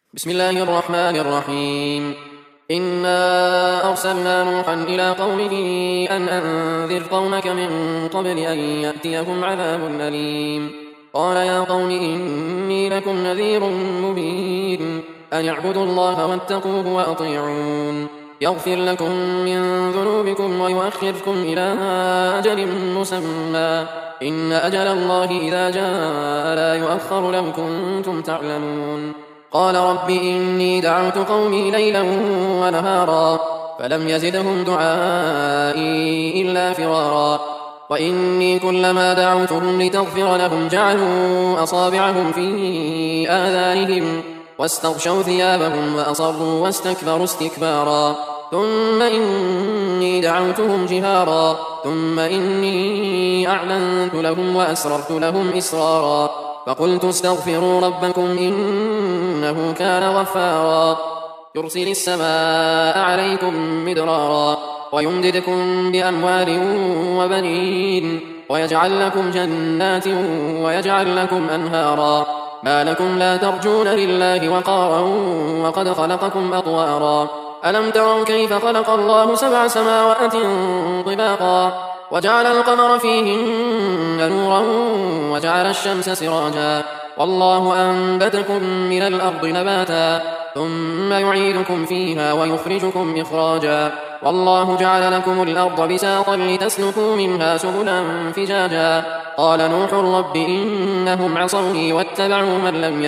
بسم الله الرحمن الرحيم. إنا أرسلنا نوحا إلى قومه أن أنذر قومك من قبل أن يأتيهم عذاب أليم. قال يا قوم إني لكم نذير مبين أن اعبدوا الله واتقوه وأطيعون يغفر لكم من ذنوبكم ويؤخركم إلى أجل مسمى إن أجل الله إذا جاء لا يؤخر لو كنتم تعلمون. قال رب إني دعوت قومي ليلا ونهارا فلم يزدهم دعائي إلا فرارا وإني كلما دعوتهم لتغفر لهم جعلوا أصابعهم في آذانهم واستغشوا ثيابهم وأصروا واستكبروا استكبارا ثم إني دعوتهم جهارا ثم إني أعلنت لهم وأسررت لهم إسرارا فقلت استغفروا ربكم إنه كان غفارا يرسل السماء عليكم مدرارا ويمددكم بأموال وبنين ويجعل لكم جنات ويجعل لكم أنهارا ما لكم لا ترجون لله وقارا وقد خلقكم أطوارا ألم تروا كيف خلق الله 7 سماوات طباقا وجعل القمر فيهن نورا وجعل الشمس سراجا والله أنبتكم من الأرض نباتا ثم يعيدكم فيها ويخرجكم إخراجا والله جعل لكم الأرض بساطا لتسلكوا منها سبلا فجاجا قال نوح رب إنهم عصوني واتبعوا من لم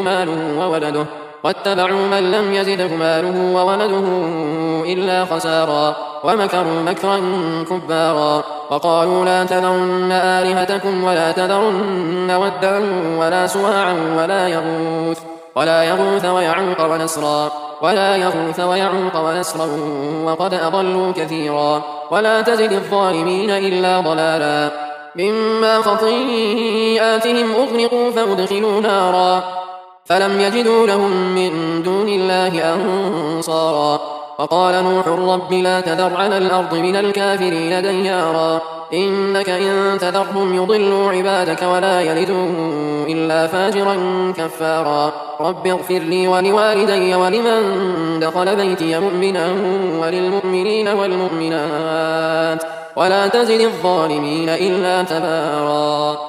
يزده ماله وولده إلا خسارا ومكروا مكرا كبارا وقالوا لا تذرن آلهتكم ولا تذرن ودا ولا سواعا ولا يغوث ويعوق ونسرا وقد أضلوا كثيرا ولا تزد الظالمين إلا ضلالا مما خطيئاتهم أغرقوا فأدخلوا نارا فلم يجدوا لهم من دون الله أنصارا وقال نوح رب لا تذر على الأرض من الكافرين ديارا إنك إن تذرهم يضلوا عبادك ولا يلدوا إلا فاجرا كفارا رب اغفر لي ولوالدي ولمن دخل بيتي مؤمنا وللمؤمنين والمؤمنات ولا تزد الظالمين إلا تبارا.